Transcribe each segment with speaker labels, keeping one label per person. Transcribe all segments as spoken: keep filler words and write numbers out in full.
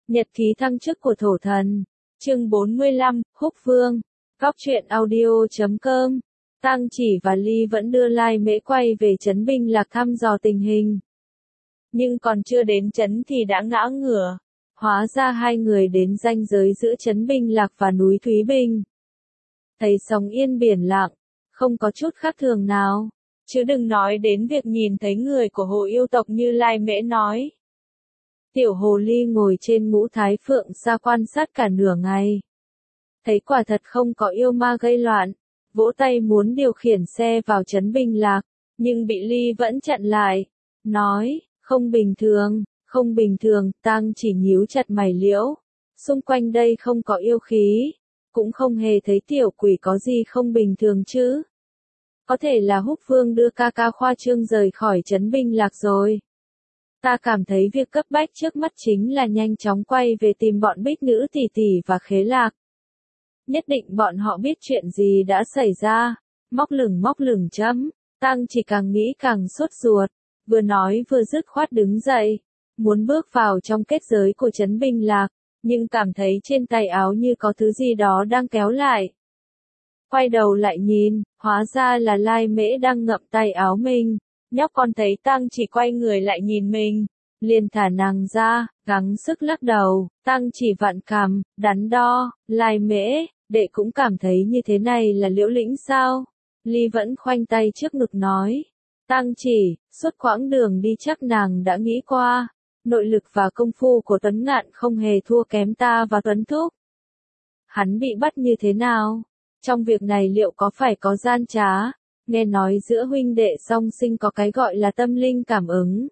Speaker 1: Nhật ký thăng chức của thổ thần. Chương bốn mươi lăm, Húc Vương. Góc truyện audio chấm com. Tăng Chỉ và Ly vẫn đưa Lai Mễ quay về trấn Binh Lạc thăm dò tình hình. Nhưng còn chưa đến trấn thì đã ngã ngửa. Hóa ra hai người đến ranh giới giữa trấn Binh Lạc và núi Thúy Bình. Thấy sóng yên biển lặng, không có chút khác thường nào. Chứ đừng nói đến việc nhìn thấy người của hồ yêu tộc như Lai Mễ nói. Tiểu hồ ly ngồi trên ngũ thái phượng xa quan sát cả nửa ngày. Thấy quả thật không có yêu ma gây loạn, vỗ tay muốn điều khiển xe vào trấn Binh Lạc, nhưng bị Ly vẫn chặn lại. Nói, không bình thường, không bình thường, Tang Chỉ nhíu chặt mày liễu. Xung quanh đây không có yêu khí, cũng không hề thấy tiểu quỷ có gì không bình thường chứ. Có thể là Húc Vương đưa ca ca khoa trương rời khỏi trấn Binh Lạc rồi. Ta cảm thấy việc cấp bách trước mắt chính là nhanh chóng quay về tìm bọn Bích Nữ tỷ tỷ và Khế Lạc. Nhất định bọn họ biết chuyện gì đã xảy ra. Móc lửng móc lửng chấm. Tăng Chỉ càng nghĩ càng sốt ruột. Vừa nói vừa dứt khoát đứng dậy. Muốn bước vào trong kết giới của trấn Binh Lạc. Nhưng cảm thấy trên tay áo như có thứ gì đó đang kéo lại. Quay đầu lại nhìn, hóa ra là Lai Mễ đang ngậm tay áo mình. Nhóc con thấy Tăng Chỉ quay người lại nhìn mình, liền thả nàng ra, gắng sức lắc đầu. Tăng Chỉ vặn cằm, đắn đo. Lai Mễ, đệ cũng cảm thấy như thế này là liễu lĩnh sao? Ly vẫn khoanh tay trước ngực nói. Tăng Chỉ, suốt quãng đường đi chắc nàng đã nghĩ qua. Nội lực và công phu của Tuấn Ngạn không hề thua kém ta và Tuấn Thúc. Hắn bị bắt như thế nào? Trong việc này liệu có phải có gian trá? Nghe nói giữa huynh đệ song sinh có cái gọi là tâm linh cảm ứng.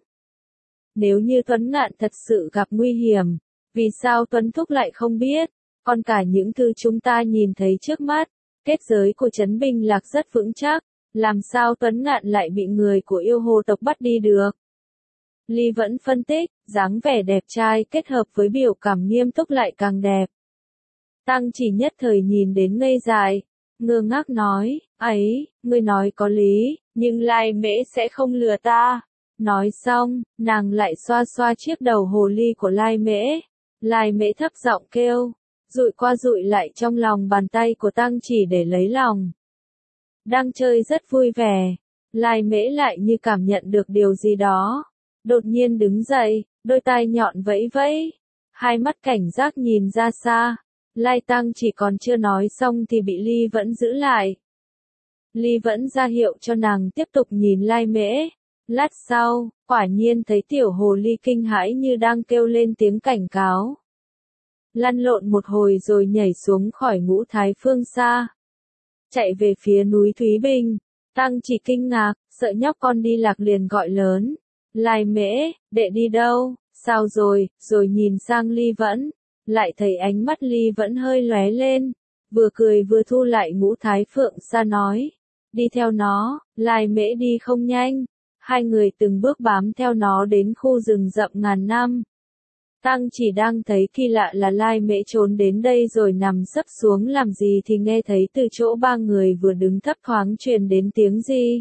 Speaker 1: Nếu như Tuấn Ngạn thật sự gặp nguy hiểm, vì sao Tuấn Thúc lại không biết? Còn cả những thứ chúng ta nhìn thấy trước mắt, kết giới của trấn Binh Lạc rất vững chắc, làm sao Tuấn Ngạn lại bị người của yêu hồ tộc bắt đi được? Ly vẫn phân tích, dáng vẻ đẹp trai kết hợp với biểu cảm nghiêm túc lại càng đẹp. Tăng Chỉ nhất thời nhìn đến ngây dại, ngơ ngác nói, ấy, ngươi nói có lý, nhưng Lai Mễ sẽ không lừa ta. Nói xong, nàng lại xoa xoa chiếc đầu hồ ly của Lai Mễ. Lai Mễ thấp giọng kêu, dụi qua dụi lại trong lòng bàn tay của Tăng Chỉ để lấy lòng. Đang chơi rất vui vẻ, Lai Mễ lại như cảm nhận được điều gì đó. Đột nhiên đứng dậy, đôi tai nhọn vẫy vẫy, hai mắt cảnh giác nhìn ra xa. Lai Tăng Chỉ còn chưa nói xong thì bị Ly vẫn giữ lại. Ly vẫn ra hiệu cho nàng tiếp tục nhìn Lai Mễ. Lát sau, quả nhiên thấy tiểu hồ ly kinh hãi như đang kêu lên tiếng cảnh cáo. Lăn lộn một hồi rồi nhảy xuống khỏi ngũ thái phương xa. Chạy về phía núi Thúy Bình. Tăng Chỉ kinh ngạc, sợ nhóc con đi lạc liền gọi lớn. Lai Mễ, đệ đi đâu, sao rồi, rồi nhìn sang Ly vẫn. Lại thấy ánh mắt Ly vẫn hơi lóe lên, vừa cười vừa thu lại ngũ thái phượng xa nói, đi theo nó. Lai Mễ đi không nhanh, hai người từng bước bám theo nó đến khu rừng rậm ngàn năm. Tăng Chỉ đang thấy kỳ lạ là Lai Mễ trốn đến đây rồi nằm sấp xuống làm gì thì nghe thấy từ chỗ ba người vừa đứng thấp thoáng truyền đến tiếng gì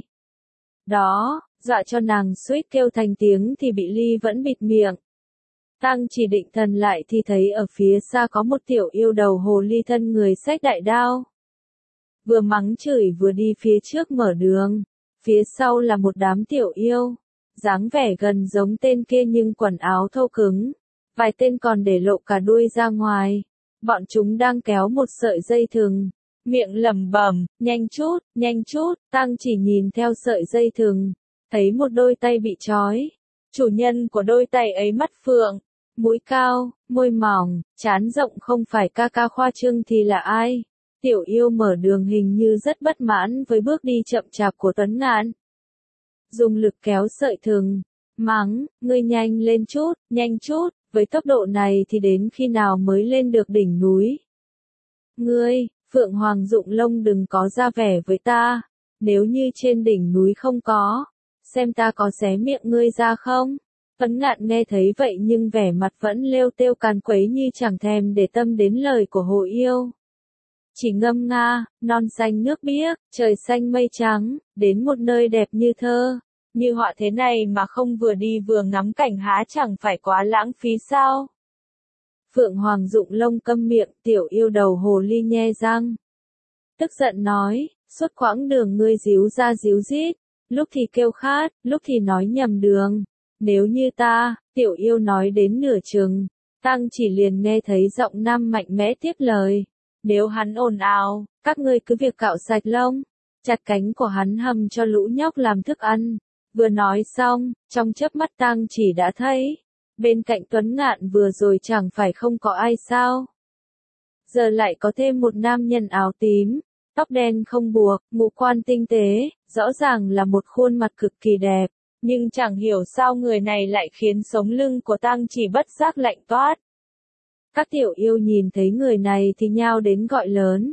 Speaker 1: đó, dọa cho nàng suýt kêu thành tiếng thì bị Ly vẫn bịt miệng. Tăng Chỉ định thần lại thì thấy ở phía xa có một tiểu yêu đầu hồ ly thân người xách đại đao. Vừa mắng chửi vừa đi phía trước mở đường, phía sau là một đám tiểu yêu, dáng vẻ gần giống tên kia nhưng quần áo thô cứng, vài tên còn để lộ cả đuôi ra ngoài. Bọn chúng đang kéo một sợi dây thừng, miệng lẩm bẩm, nhanh chút, nhanh chút. Tăng Chỉ nhìn theo sợi dây thừng, thấy một đôi tay bị trói. Chủ nhân của đôi tay ấy mắt phượng, mũi cao, môi mỏng, trán rộng không phải ca ca khoa trương thì là ai? Tiểu yêu mở đường hình như rất bất mãn với bước đi chậm chạp của Tuấn Ngạn. Dùng lực kéo sợi thừng, mắng, ngươi nhanh lên chút, nhanh chút, với tốc độ này thì đến khi nào mới lên được đỉnh núi? Ngươi, Phượng Hoàng Dụng Lông đừng có ra vẻ với ta, nếu như trên đỉnh núi không có, xem ta có xé miệng ngươi ra không? Tuấn Ngạn nghe thấy vậy nhưng vẻ mặt vẫn lêu têu càn quấy như chẳng thèm để tâm đến lời của hồ yêu. Chỉ ngâm nga, non xanh nước biếc, trời xanh mây trắng, đến một nơi đẹp như thơ, như họa thế này mà không vừa đi vừa ngắm cảnh há chẳng phải quá lãng phí sao? Phượng Hoàng Dụng lông câm miệng, tiểu yêu đầu hồ ly nhe răng. Tức giận nói, suốt quãng đường ngươi díu ra díu dít, lúc thì kêu khát, lúc thì nói nhầm đường. Nếu như ta, tiểu yêu nói đến nửa chừng, Tăng Chỉ liền nghe thấy giọng nam mạnh mẽ tiếp lời. Nếu hắn ồn ào, các ngươi cứ việc cạo sạch lông, chặt cánh của hắn hầm cho lũ nhóc làm thức ăn. Vừa nói xong, trong chớp mắt Tăng Chỉ đã thấy, bên cạnh Tuấn Ngạn vừa rồi chẳng phải không có ai sao. Giờ lại có thêm một nam nhân áo tím, tóc đen không buộc, ngũ quan tinh tế, rõ ràng là một khuôn mặt cực kỳ đẹp, nhưng chẳng hiểu sao người này lại khiến sống lưng của Tăng Chỉ bất giác lạnh toát. Các tiểu yêu nhìn thấy người này thì nhao đến gọi lớn.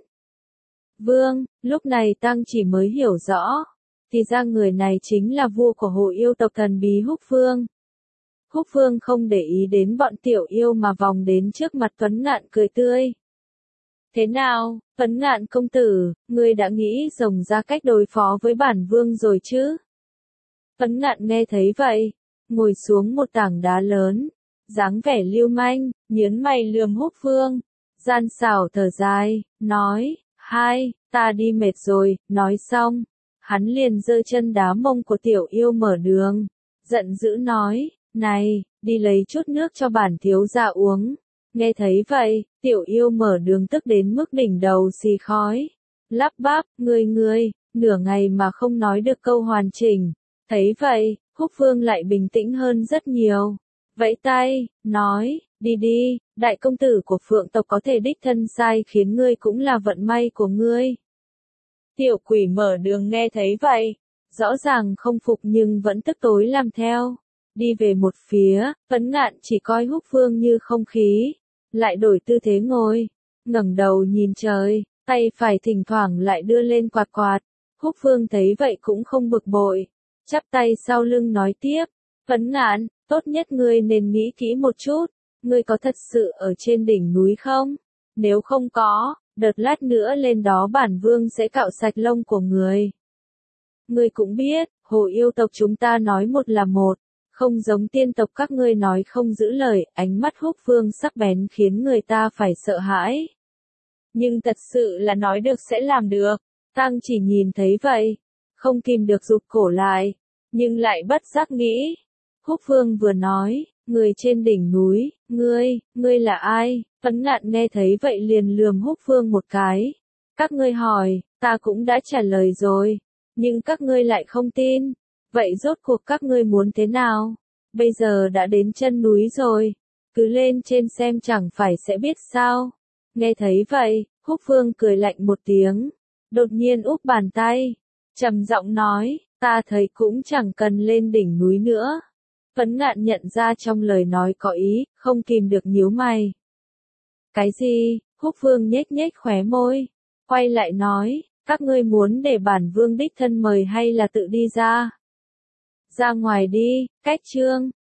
Speaker 1: Vương, lúc này Tăng Chỉ mới hiểu rõ, thì ra người này chính là vua của hồ yêu tộc thần bí Húc Vương. Húc Vương không để ý đến bọn tiểu yêu mà vòng đến trước mặt Tuấn Ngạn cười tươi. Thế nào, Tuấn Ngạn công tử, ngươi đã nghĩ rồng ra cách đối phó với bản vương rồi chứ? Tuấn Ngạn nghe thấy vậy, ngồi xuống một tảng đá lớn, dáng vẻ lưu manh, nhớn mày lườm Húc Vương, gian xảo thở dài, nói, hai, ta đi mệt rồi, nói xong, hắn liền giơ chân đá mông của tiểu yêu mở đường, giận dữ nói, này, đi lấy chút nước cho bản thiếu gia uống. Nghe thấy vậy, tiểu yêu mở đường tức đến mức đỉnh đầu xì khói, lắp bắp, ngươi ngươi, nửa ngày mà không nói được câu hoàn chỉnh. Thấy vậy, Húc Vương lại bình tĩnh hơn rất nhiều. Vẫy tay, nói, đi đi, đại công tử của Phượng tộc có thể đích thân sai khiến ngươi cũng là vận may của ngươi. Tiểu quỷ mở đường nghe thấy vậy, rõ ràng không phục nhưng vẫn tức tối làm theo. Đi về một phía, Tuấn Ngạn chỉ coi Húc Vương như không khí, lại đổi tư thế ngồi, ngẩng đầu nhìn trời, tay phải thỉnh thoảng lại đưa lên quạt quạt. Húc Vương thấy vậy cũng không bực bội, chắp tay sau lưng nói tiếp, Tuấn Ngạn, tốt nhất ngươi nên nghĩ kỹ một chút, ngươi có thật sự ở trên đỉnh núi không? Nếu không có, đợt lát nữa lên đó bản vương sẽ cạo sạch lông của người. Ngươi cũng biết, hồ yêu tộc chúng ta nói một là một, không giống tiên tộc các ngươi nói không giữ lời. Ánh mắt Húc Vương sắc bén khiến người ta phải sợ hãi. Nhưng thật sự là nói được sẽ làm được. Tăng Chỉ nhìn thấy vậy, không kìm được rụt cổ lại, nhưng lại bất giác nghĩ. Húc Vương vừa nói, người trên đỉnh núi, ngươi, ngươi là ai? Tuấn Ngạn nghe thấy vậy liền lườm Húc Vương một cái. Các ngươi hỏi, ta cũng đã trả lời rồi, nhưng các ngươi lại không tin. Vậy rốt cuộc các ngươi muốn thế nào? Bây giờ đã đến chân núi rồi, cứ lên trên xem chẳng phải sẽ biết sao. Nghe thấy vậy, Húc Vương cười lạnh một tiếng, đột nhiên úp bàn tay, trầm giọng nói, ta thấy cũng chẳng cần lên đỉnh núi nữa. Tuấn Ngạn nhận ra trong lời nói có ý, không kìm được nhíu mày. Cái gì? Húc Vương nhếch nhếch khóe môi, quay lại nói, các ngươi muốn để bản vương đích thân mời hay là tự đi ra? Ra ngoài đi, cách chương.